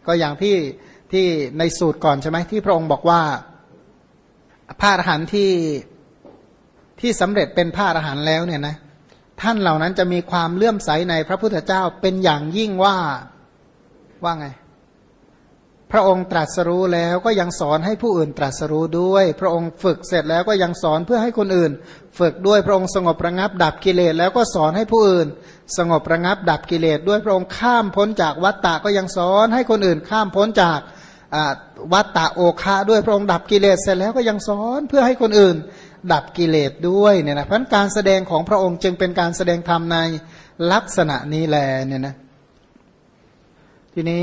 ก็อย่างที่ในสูตรก่อนใช่ไหมที่พระองค์บอกว่าพระอรหันต์ที่สำเร็จเป็นพระอรหันต์แล้วเนี่ยนะท่านเหล่านั้นจะมีความเลื่อมใสในพระพุทธเจ้าเป็นอย่างยิ่งว่าไงพระองค์ตรัสรู้แล้วก็ยังสอนให้ผู้อื่นตรัสรู้ด้วยพระองค์ฝึกเสร็จแล้วก็ยังสอนเพื่อให้คนอื่นฝึกด้วยพระองค์สงบระงับดับกิเลสแล้วก็สอนให้ผู้อื่นสงบระงับดับกิเลสด้วยพระองค์ข้ามพ้นจากวัฏฏะก็ยังสอนให้คนอื่นข้ามพ้นจากวัฏฏะโอคะด้วยพระองค์ดับกิเลสเสร็จแล้วก็ยังสอนเพื่อให้คนอื่นดับกิเลสด้วยเนี่ยนะเพราะการแสดงของพระองค์จึงเป็นการแสดงธรรมในลักษณะนี้แลเนี่ยนะทีนี้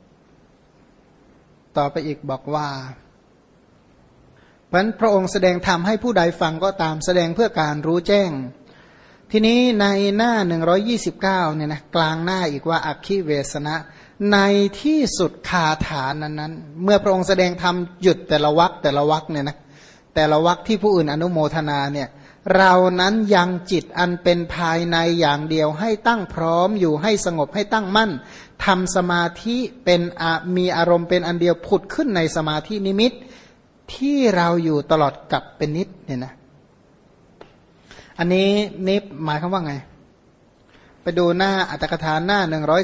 ต่อไปอีกบอกว่าเพราะฉะนั้นพระองค์แสดงธรรมให้ผู้ใดฟังก็ตามแสดงเพื่อการรู้แจ้งทีนี้ในหน้า129เนี่ยนะกลางหน้าอีกว่าอัคคิเวสนะในที่สุดคาถานั้นเมื่อพระองค์แสดงธรรมหยุดแต่ละวรรคเนี่ยนะแต่ละวรรคที่ผู้อื่นอนุโมทนาเนี่ยเรานั้นยังจิตอันเป็นภายในอย่างเดียวให้ตั้งพร้อมอยู่ให้สงบให้ตั้งมั่นทำสมาธิเป็นมีอารมณ์เป็นอันเดียวผุดขึ้นในสมาธินิมิตที่เราอยู่ตลอดกับเป็นนิดเนี่ยนะอันนี้นิพหมายคำว่าไงไปดูหน้าอัตถกถาหน้า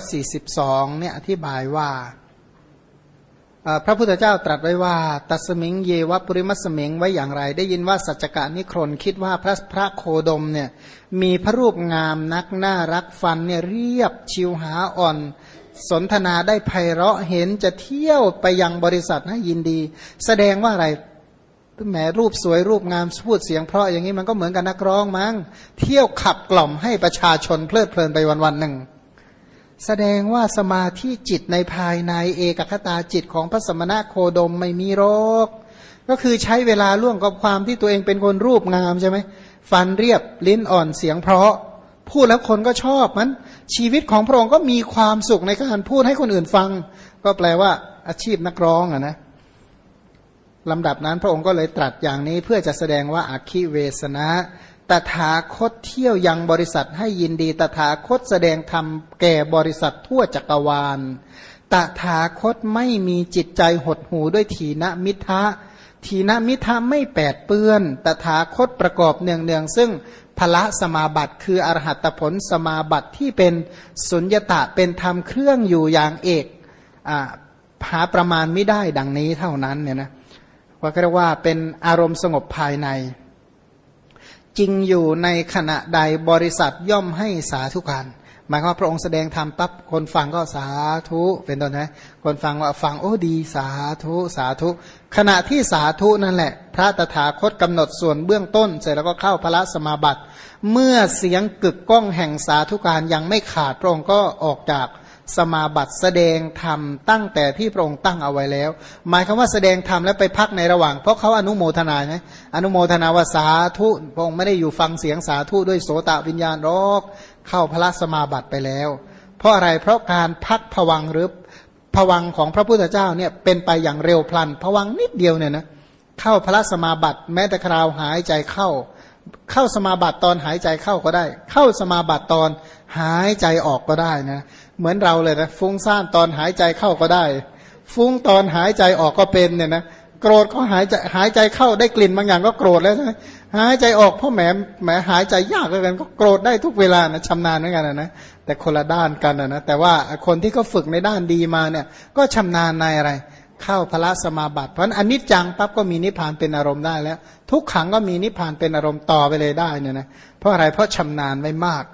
142เนี่ยอธิบายว่าพระพุทธเจ้าตรัสไว้ว่าตัสมิงเยวะปุริมัสมิงไว้อย่างไรได้ยินว่าสัจจกะนิครนคิดว่าพระโคดมเนี่ยมีพระรูปงามนักน่ารักฟันเนี่ยเรียบชิวหาอ่อนสนทนาได้ไพเราะเห็นจะเที่ยวไปยังบริษัทให้ยินดีแสดงว่าอะไรแหมรูปสวยรูปงามพูดเสียงเพราะอย่างนี้มันก็เหมือนกับนักร้องมั้งเที่ยวขับกล่อมให้ประชาชนเพลิดเพลินไปวันๆหนึ่งแสดงว่าสมาธิจิตในภายในเอกคตาจิตของพระสมณะโคดมไม่มีโรคก็คือใช้เวลาล่วงกับความที่ตัวเองเป็นคนรูปงามใช่ไหมฟันเรียบลิ้นอ่อนเสียงเพราะพูดแล้วคนก็ชอบมันชีวิตของพระองค์ก็มีความสุขในการพูดให้คนอื่นฟังก็แปลว่าอาชีพนักร้องนะลำดับนั้นพระองค์ก็เลยตรัสอย่างนี้เพื่อจะแสดงว่าอัคคิเวสนะตถาคตเที่ยวยังบริษัทให้ยินดีตถาคตแสดงธรรมแก่บริษัททั่วจักรวาลตถาคตไม่มีจิตใจหดหู่ด้วยถีนมิทะถีนมิทะไม่แปดเปื้อนตถาคตประกอบเนืองๆซึ่งพละสมาบัติคืออรหัตผลสมาบัติที่เป็นสุญญตะเป็นธรรมเครื่องอยู่อย่างเอกหาประมาณไม่ได้ดังนี้เท่านั้นเนี่ยนะว่าเรียกว่าเป็นอารมณ์สงบภายในจริงอยู่ในขณะใดบริษัทย่อมให้สาธุการหมายความว่าพระองค์แสดงธรรมปั๊บคนฟังก็สาธุเป็นต้นนะคนฟังว่าฟังโอ้ดีสาธุสาธุขณะที่สาธุนั่นแหละพระตถาคตกำหนดส่วนเบื้องต้นเสร็จแล้วก็เข้าพระสมาบัติเมื่อเสียงกึกก้องแห่งสาธุการยังไม่ขาดพระองค์ก็ออกจากสมาบัติแสดงธรรมตั้งแต่ที่พระองค์ตั้งเอาไว้แล้วหมายความว่าแสดงธรรมแล้วไปพักในระหว่างเพราะเขาอนุโมทนาไงอนุโมทนาว่าสาธุพระองค์ไม่ได้อยู่ฟังเสียงสาธุด้วยโสตวิญญาณหรอกเข้าพระสมาบัติไปแล้วเพราะอะไรเพราะการพักภวังค์หรือภวังค์ของพระพุทธเจ้าเนี่ยเป็นไปอย่างเร็วพลันภวังค์นิดเดียวเนี่ยนะเข้าพระสมาบัติแม้แต่คราวหายใจเข้าสมาบัติตอนหายใจเข้าก็ได้เข้าสมาบัติตอนหายใจออกก็ได้นะเหมือนเราเลยนะฟุ้งซ่านตอนหายใจเข้าก็ได้ฟุ้งตอนหายใจออกก็เป็นเนี่ยนะโกรธก็หายใจเข้าได้กลิ่นบางอย่างก็โกรธแล้วใช่ไหมหายใจออกเพราะแหมหายใจยากเหลือเกินก็โกรธได้ทุกเวลานะชำนาญเหมือนกันนะแต่คนละด้านกันนะแต่ว่าคนที่เขาฝึกในด้านดีมาเนี่ยก็ชำนาญในอะไรเข้าพระสมาบัติเพราะอนิจจังปั๊บก็มีนิพพานเป็นอารมณ์ได้แล้วทุกขังก็มีนิพพานเป็นอารมณ์ต่อไปเลยได้เนี่ยนะเพราะอะไรเพราะชำนาญไม่มาก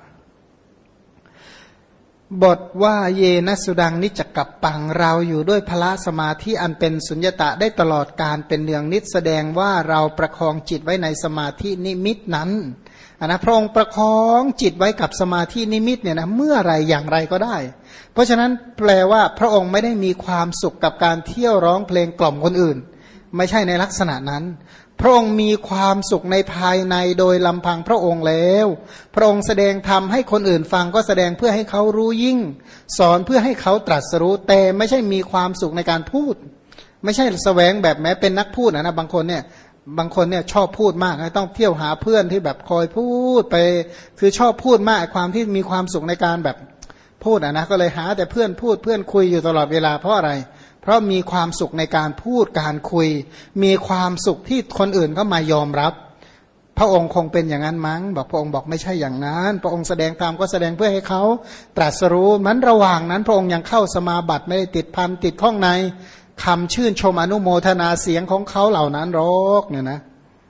บทว่าเยนะสุดังนิจกับปังเราอยู่ด้วยพละสมาธิอันเป็นสุญญตะได้ตลอดการเป็นเนืองนิจแสดงว่าเราประคองจิตไว้ในสมาธินิมิตนั้นนะพระองค์ประคองจิตไว้กับสมาธินิมิตเนี่ยนะเมื่อไรอย่างไรก็ได้เพราะฉะนั้นแปลว่าพระองค์ไม่ได้มีความสุขกับการเที่ยวร้องเพลงกล่อมคนอื่นไม่ใช่ในลักษณะนั้นพระองค์มีความสุขในภายในโดยลำพังพระองค์แล้วพระองค์แสดงธรรมให้คนอื่นฟังก็แสดงเพื่อให้เขารู้ยิ่งสอนเพื่อให้เขาตรัสรู้แต่ไม่ใช่มีความสุขในการพูดไม่ใช่แสวงแบบแม้เป็นนักพูดนะบางคนเนี่ยชอบพูดมากต้องเที่ยวหาเพื่อนที่แบบคอยพูดไปคือชอบพูดมากความที่มีความสุขในการแบบพูดนะก็เลยหาแต่เพื่อนพูดเพื่อนคุยอยู่ตลอดเวลาเพราะอะไรเพราะมีความสุขในการพูดการคุยมีความสุขที่คนอื่นก็มายอมรับพระองค์คงเป็นอย่างนั้นมั้งบอกพระองค์บอกไม่ใช่อย่างนั้นพระองค์แสดงธรรมก็แสดงเพื่อให้เขาตรัสรู้มันระหว่างนั้นพระองค์ยังเข้าสมาบัติไม่ได้ติดพันติดข้องในคำชื่นชมอนุโมทนาเสียงของเขาเหล่านั้นหรอกเนี่ยนะ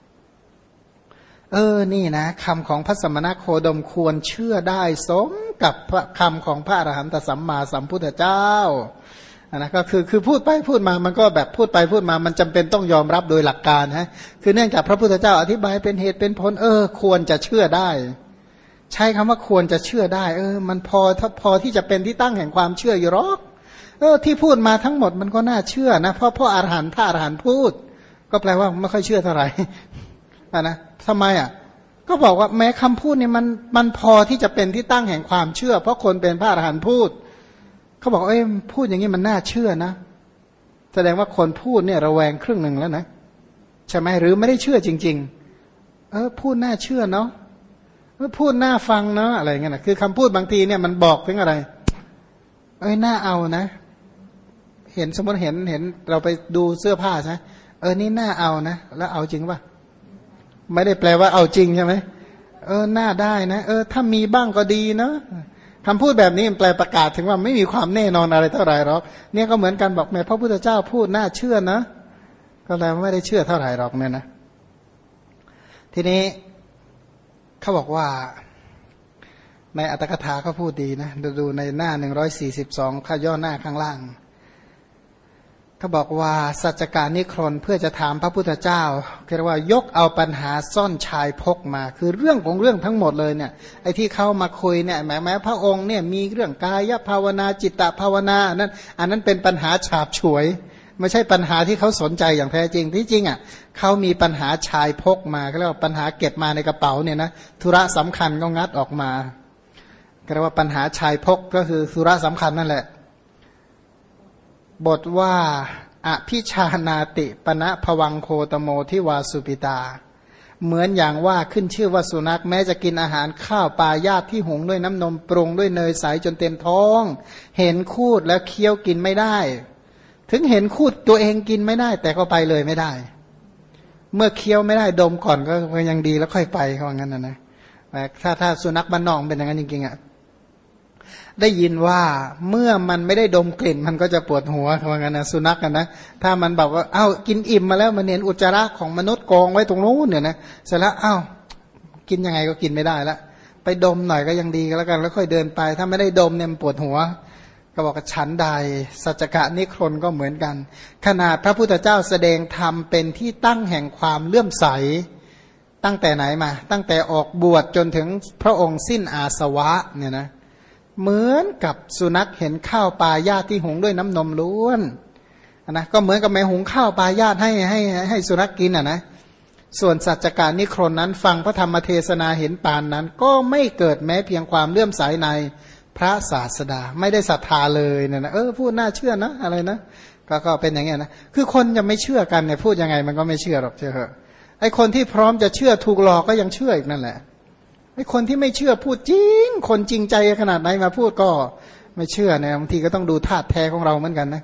นี่นะคำของพระสมณโคดมควรเชื่อได้สมกับคำของพระอรหันตสัมมาสัมพุทธเจ้านะก็คือพูดไปพูดมามันก็แบบพูดไปพูดมามันจำเป็นต้องยอมรับโดยหลักการฮะคือเนื่องจากพระพุทธเจ้าอธิบายเป็นเหตุเป็นผลควรจะเชื่อได้ใช้คำว่าควรจะเชื่อได้มันพอที่จะเป็นที่ตั้งแห่งความเชื่ออยู่หรอกที่พูดมาทั้งหมดมันก็น่าเชื่อนะเพราะพระอรหันต์พูดก็แปลว่าไม่ค่อยเชื่อเท่าไหร่นะทำไมก็บอกว่าแม้คำพูดเนี่ยมันพอที่จะเป็นที่ตั้งแห่งความเชื่อเพราะคนเป็นพระอรหันต์พูดเขาบอกพูดอย่างนี้มันน่าเชื่อนะแสดงว่าคนพูดเนี่ยระแวงครึ่งหนึ่งแล้วนะใช่ไหมหรือไม่ได้เชื่อจริงๆพูดน่าเชื่อเนาะพูดน่าฟังเนาะอะไรเงี้ยนะคือคำพูดบางทีเนี่ยมันบอกถึงอะไรน่าเอานะเห็นสมมติเห็นเราไปดูเสื้อผ้าใช่นี่น่าเอานะแล้วเอาจริงป่ะไม่ได้แปลว่าเอาจริงใช่ไหมน่าได้นะถ้ามีบ้างก็ดีเนาะคำพูดแบบนี้มันแปลประกาศถึงว่าไม่มีความแน่นอนอะไรเท่าไหร่หรอกเนี่ยก็เหมือนกันบอกแม่พระพุทธเจ้าพูดน่าเชื่อนะก็แล้วไม่ได้เชื่อเท่าไหร่หรอกเนี่ยนะทีนี้เขาบอกว่าในอัตถกถาเขาพูดดีนะดูในหน้า142ข้อย่อหน้าข้างล่างเขาบอกว่าสัจการนิครนเพื่อจะถามพระพุทธเจ้าเรียกว่ายกเอาปัญหาซ่อนชายพกมาคือเรื่องของเรื่องทั้งหมดเลยเนี่ยไอ้ที่เข้ามาคุยเนี่ยแม้พระองค์เนี่ยมีเรื่องกายภาวนาจิตตภาวนานั้นอันนั้นเป็นปัญหาฉาบฉวยไม่ใช่ปัญหาที่เขาสนใจอย่างแท้จริงที่จริงเขามีปัญหาชายพกมาเขาเรียกว่าปัญหาเก็บมาในกระเป๋าเนี่ยนะธุระสำคัญก็งัดออกมาเรียกว่าปัญหาชายพกก็คือธุระสำคัญนั่นแหละบทว่าอภิชานาติปณะภวังโคตโมทิวาสุปิตาเหมือนอย่างว่าขึ้นชื่อว่าสุนัขแม้จะกินอาหารข้าวปลาญาติที่หุงด้วยน้ำนมปรุงด้วยเนยใสจนเต็มท้องเห็นคูดแล้วเคี้ยวกินไม่ได้ถึงเห็นคูดตัวเองกินไม่ได้แต่ก็ไปเลยไม่ได้เมื่อเคี้ยวไม่ได้ดมก่อนก็ยังดีแล้วค่อยไปเขาว่างั้นนะถ้าสุนัขบ้านนอกเป็นอย่างนั้นจริงๆได้ยินว่าเมื่อมันไม่ได้ดมกลิ่นมันก็จะปวดหัวเขาว่างั้นนะสุนัขกันนะถ้ามันบอกว่ากินอิ่มมาแล้วมันเห็นอุจจาระของมนุษย์กองไว้ตรงนู้นเนี่ยนะเสร็จแล้วกินยังไงก็กินไม่ได้ละไปดมหน่อยก็ยังดีก็แล้วกันแล้วค่อยเดินไปถ้าไม่ได้ดมเนี่ยมันปวดหัวก็บอกว่าฉันใดสัจจะนิครนก็เหมือนกันขนาดพระพุทธเจ้าแสดงธรรมเป็นที่ตั้งแห่งความเลื่อมใสตั้งแต่ไหนมาตั้งแต่ออกบวชจนถึงพระองค์สิ้นอาสวะเนี่ยนะเหมือนกับสุนัขเห็นข้าวปลาญาติที่หุงด้วยน้ำนมล้วนนะก็เหมือนกับแม่หุงข้าวปลาญาติให้สุนัขกินนะส่วนสัจจการนิครนนั้นฟังพระธรรมเทศนาเห็นปานนั้นก็ไม่เกิดแม้เพียงความเลื่อมใสในพระศาสดาไม่ได้ศรัทธาเลยเนี่ยนะพูดน่าเชื่อนะอะไรนะก็เป็นอย่างเงี้ยนะคือคนจะไม่เชื่อกันเนี่ยพูดยังไงมันก็ไม่เชื่อหรอกเชื่อเหอะไอ้คนที่พร้อมจะเชื่อถูกหลอกก็ยังเชื่ออีกนั่นแหละไอ้คนที่ไม่เชื่อพูดจริงคนจริงใจขนาดไหนมาพูดก็ไม่เชื่อเนี่ยบางทีก็ต้องดูธาตุแท้ของเราเหมือนกันนะ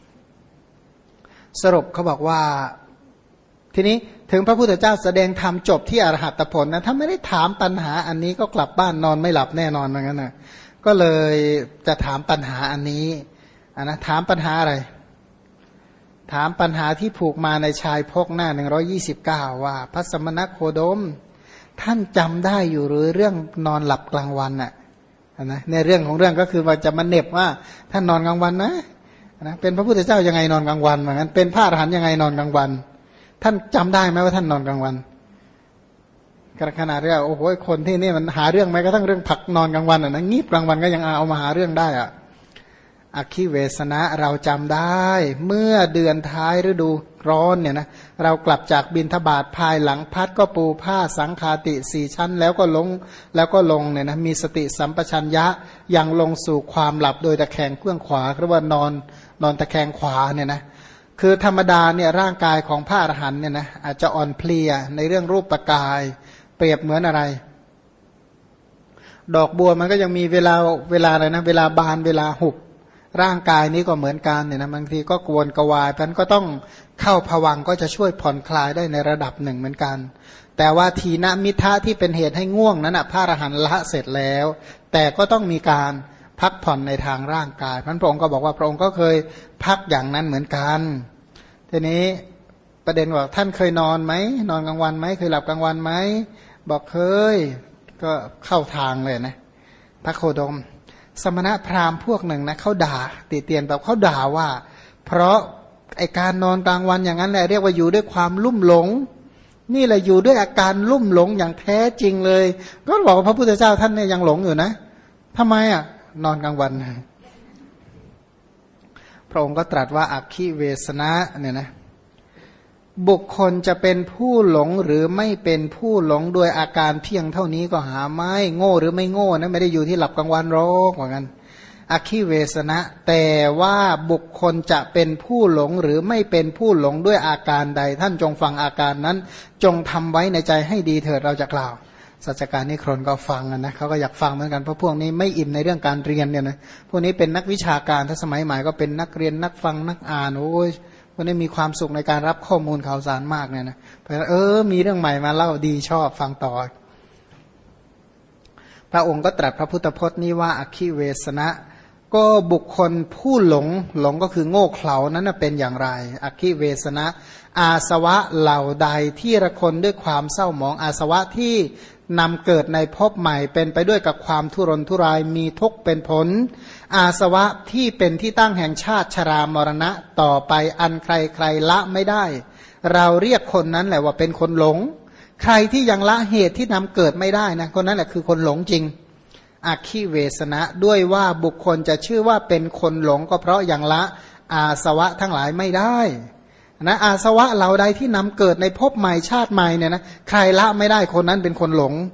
สรุปเขาบอกว่าทีนี้ถึงพระพุทธเจ้าแสดงธรรมจบที่อรหัตผลนะถ้าไม่ได้ถามปัญหาอันนี้ก็กลับบ้านนอนไม่หลับแน่นอนเหมือนกันนะก็เลยจะถามปัญหาอันนี้นะถามปัญหาอะไรถามปัญหาที่ผูกมาในชายพกหน้า129ว่าพระสมณโคดมท่านจำได้อยู่หรือเรื่องนอนหลับกลางวันน่ะนะในเรื่องของเรื่องก็คือว่าจะมาเน็บว่าท่านนอนกลางวันนะเป็นพระพุทธเจ้ายังไงนอนกลางวันเหมือนกันเป็นพระอรหันต์ยังไงนอนกลางวันท่านจำได้ไหมว่าท่านนอนกลางวันขนาดเรื่องโอ้โหคนที่นี่มันหาเรื่องไหมก็ทั้งเรื่องผักนอนกลางวันอ่ะนะงีบกลางวันก็ยังเอามาหาเรื่องได้อ่ะอคิเวสนะเราจำได้เมื่อเดือนท้ายฤดูร้อนเนี่ยนะเรากลับจากบิณฑบาตภายหลังพัดก็ปูผ้าสังฆาติ4ชั้นแล้วก็ลงเนี่ยนะมีสติสัมปชัญญะยังลงสู่ความหลับโดยตะแคงเบื้องขวาหรือว่านอนตะแคงขวาเนี่ยนะคือธรรมดาเนี่ยร่างกายของพระอรหันต์เนี่ยนะอาจจะอ่อนเพลียในเรื่องรูปกายเปรียบเหมือนอะไรดอกบัวมันก็ยังมีเวลาอะไรนะเวลาบานเวลาหุบร่างกายนี้ก็เหมือนกันเนี่ยนะบางทีก็กวนกวายเพราะนั้นก็ต้องเข้าภวังค์ก็จะช่วยผ่อนคลายได้ในระดับหนึ่งเหมือนกันแต่ว่าทีนมิทะที่เป็นเหตุให้ง่วงนั้นนะพระอรหันต์ละเสร็จแล้วแต่ก็ต้องมีการพักผ่อนในทางร่างกายพระองค์ก็บอกว่าพระองค์ก็เคยพักอย่างนั้นเหมือนกันทีนี้ประเด็นว่าท่านเคยนอนไหมนอนกลางวันไหมเคยหลับกลางวันไหมบอกเคยก็เข้าทางเลยนะพระโคดมสมณพราหมณ์พวกหนึ่งนะเขาด่าติเตียนแบบเขาด่าว่าเพราะไอการนอนกลางวันอย่างนั้นแหละเรียกว่าอยู่ด้วยความลุ่มหลงนี่แหละอยู่ด้วยอาการลุ่มหลงอย่างแท้จริงเลยก็บอกว่าพระพุทธเจ้าท่านเนี่ยยังหลงอยู่นะทำไมอ่ะนอนกลางวันพระองค์ก็ตรัสว่าอัคคิเวสนะเนี่ยนะบุคคลจะเป็นผู้หลงหรือไม่เป็นผู้หลงโดยอาการเพียงเท่านี้ก็หาไม่โง่หรือไม่โง่นะไม่ได้อยู่ที่หลับกลางวันหรอกเหมือนกันอัคคิเวสนะแต่ว่าบุคคลจะเป็นผู้หลงหรือไม่เป็นผู้หลงด้วยอาการใดท่านจงฟังอาการนั้นจงทำไว้ในใจให้ดีเถิดเราจะกล่าวสัจการนิครนก็ฟังนะเขาก็อยากฟังเหมือนกันเพราะพวกนี้ไม่อิ่มในเรื่องการเรียนเนี่ยนะพวกนี้เป็นนักวิชาการถ้าสมัยใหม่ก็เป็นนักเรียนนักฟังนักอ่านโอ้ยพวกนี้มีความสุขในการรับข้อมูลข่าวสารมากเนี่ยนะเพราะมีเรื่องใหม่มาเล่าดีชอบฟังต่อพระองค์ก็ตรัสพระพุทธพจน์นี้ว่าอัคคิเวสนะก็บุคคลผู้หลงก็คือโง่เขลานั้นเป็นอย่างไรอัคคิเวสนะอาสวะเหล่าใดที่ระคนด้วยความเศร้าหมองอาสวะที่นำเกิดในภพใหม่เป็นไปด้วยกับความทุรนทุรายมีทุกข์เป็นผลอาสวะที่เป็นที่ตั้งแห่งชาติชรามรณะต่อไปอันใครละไม่ได้เราเรียกคนนั้นแหละว่าเป็นคนหลงใครที่ยังละเหตุที่นำเกิดไม่ได้นะคนนั้นแหละคือคนหลงจริงอัคคิเวสนะด้วยว่าบุคคลจะชื่อว่าเป็นคนหลงก็เพราะยังละอาสวะทั้งหลายไม่ได้นะอาสวะเหล่าใดที่นำเกิดในภพใหม่ชาติใหม่เนี่ยนะใครละไม่ได้คนนั้นเป็นคนหลง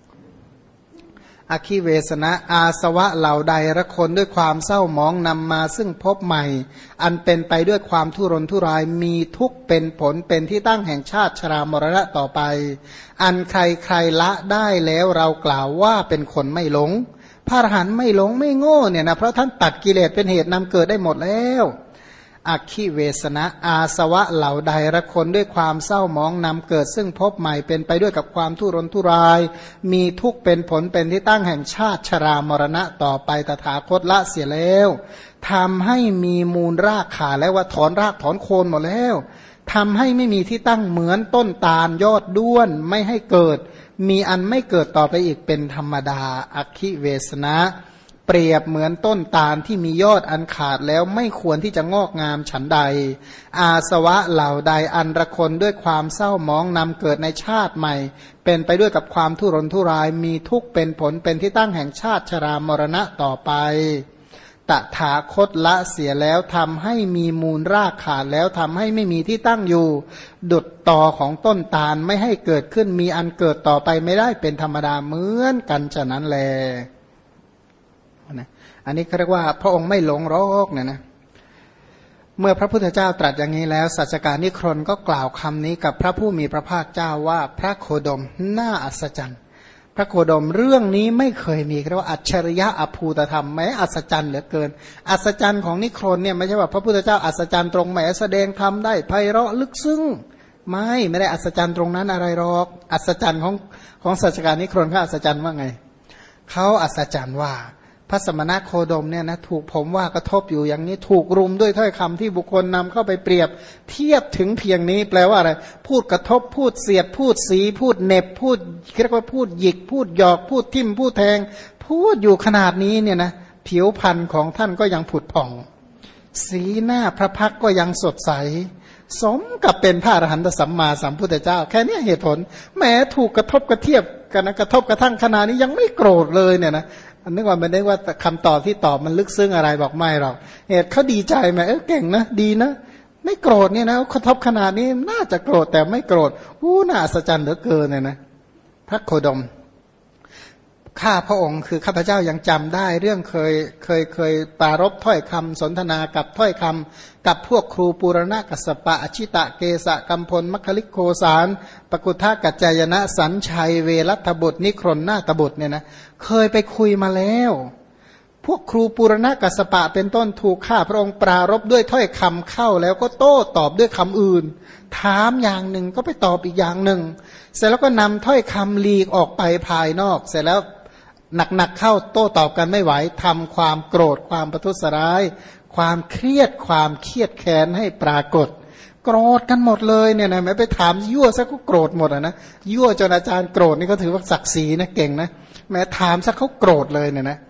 อัคคิเวสนะอาสวะเหล่าใดละคนด้วยความเศร้าหมองนำมาซึ่งภพใหม่อันเป็นไปด้วยความทุรนทุรายมีทุกข์เป็นผลเป็นที่ตั้งแห่งชาติชรามรณะต่อไปอันใครละได้แล้วเรากล่าวว่าเป็นคนไม่หลงพระอรหันต์ไม่หลงไม่โง่เนี่ยนะเพราะท่านตัดกิเลสเป็นเหตุนำเกิดได้หมดแล้วอัคคิเวสนะอาสวะเหล่าใดละคนด้วยความเศร้าหมองนำเกิดซึ่งภพใหม่เป็นไปด้วยกับความทุรนทุรายมีทุกข์เป็นผลเป็นที่ตั้งแห่งชาติชรามรณะต่อไปตถาคตละเสียแล้วทำให้มีมูลรากขาแล้วว่าถอนรากถอนโคนหมดแล้วทำให้ไม่มีที่ตั้งเหมือนต้นตาลยอดด้วนไม่ให้เกิดมีอันไม่เกิดต่อไปอีกเป็นธรรมดาอัคคิเวสนะเปรียบเหมือนต้นตาลที่มียอดอันขาดแล้วไม่ควรที่จะงอกงามฉันใดอาสวะเหล่าใดอันระคนด้วยความเศร้าหมองนำเกิดในชาติใหม่เป็นไปด้วยกับความทุรนทุรายมีทุกข์เป็นผลเป็นที่ตั้งแห่งชาติชรามรณะต่อไปตถาคตละเสียแล้วทำให้มีมูลรากขาดแล้วทำให้ไม่มีที่ตั้งอยู่ดุจตอของต้นตาลไม่ให้เกิดขึ้นมีอันเกิดต่อไปไม่ได้เป็นธรรมดาเหมือนกันฉะนั้นแลอันนี้เขาเรียกว่าพระองค์ไม่หลงโรคเนี่ยนะเมื่อพระพุทธเจ้าตรัสอย่างนี้แล้วสัจการนิครนก็กล่าวคำนี้กับพระผู้มีพระภาคเจ้าว่าพระโคดมน่าอัศจรรย์พระโคดมเรื่องนี้ไม่เคยมีเรียกว่าอัจฉริยะอภูตธรรมแม้อัศจรรย์เหลือเกินอัศจรรย์ของนิครนเนี่ยไม่ใช่ว่าพระพุทธเจ้าอัศจรรย์ตรงแหมแสดงธรรมได้ไพเราะลึกซึ้งไม่ได้อัศจรรย์ตรงนั้นอะไรหรอกอัศจรรย์ของสัจการนิครนเขาอัศจรรย์ว่าไงเขาอัศจรรย์ว่าพระสมณโคดมเนี่ยนะถูกผมว่ากระทบอยู่อย่างนี้ถูกรุมด้วยถ้อยคำที่บุคคลนำเข้าไปเปรียบเทียบถึงเพียงนี้แปลว่าอะไรพูดกระทบพูดเสียดพูดสีพูดเน็บพูดเรียกว่าพูดหยิกพูดหยอกพูดทิ่มพูดแทงพูดอยู่ขนาดนี้เนี่ยนะผิวพรรณของท่านก็ยังผุดผ่องสีหน้าพระพักตร์ก็ยังสดใสสมกับเป็นพระอรหันตสัมมาสัมพุทธเจ้าแค่นี้เหตุผลแม้ถูกกระทบกระเทียบกันนะกระทบกระทั่งขนาดนี้ยังไม่โกรธเลยเนี่ยนะนึกว่ามันได้ว่าคำตอบที่ตอบมันลึกซึ้งอะไรบอกไม่หรอกเหตุเขาดีใจไหมเก่งนะดีนะไม่โกรธเนี่ยนะกระทบขนาดนี้น่าจะโกรธแต่ไม่โกรธน่าอัศจรรย์เหลือเกินเนี่ยนะพระโคดมข้าพระองค์คือข้าพเจ้ายังจำได้เรื่องเคยปรารภถ้อยคำสนทนากับถ้อยคำกับพวกครูปูรณกัสสปะอชิตะเกสะกัมพลมัคคลิโกสารปกุทากัจจายนะสัญชัยเวรัตบุตรนิครนนาตบุตรเนี่ยนะเคยไปคุยมาแล้วพวกครูปูรณกัสสปะเป็นต้นถูกข้าพระองค์ปรารภด้วยถ้อยคำเข้าแล้วก็โต้ตอบด้วยคำอื่นถามอย่างหนึ่งก็ไปตอบอีกอย่างหนึ่งเสร็จแล้วก็นำถ้อยคำลีกออกไปภายนอกเสร็จแล้วหนักเข้าโต้ตอบกันไม่ไหวทำความโกรธความประทุษร้ายความเครียดความเครียดแค้นให้ปรากฏโกรธกันหมดเลยเนี่ยนะแม้ไปถามยั่วซะก็โกรธหมดนะยั่วจนอาจารย์โกรธนี่ก็ถือว่าศักดิ์ศรีนะเก่งนะแม้ถามซะเขาโกรธเลยเนี่ยนะ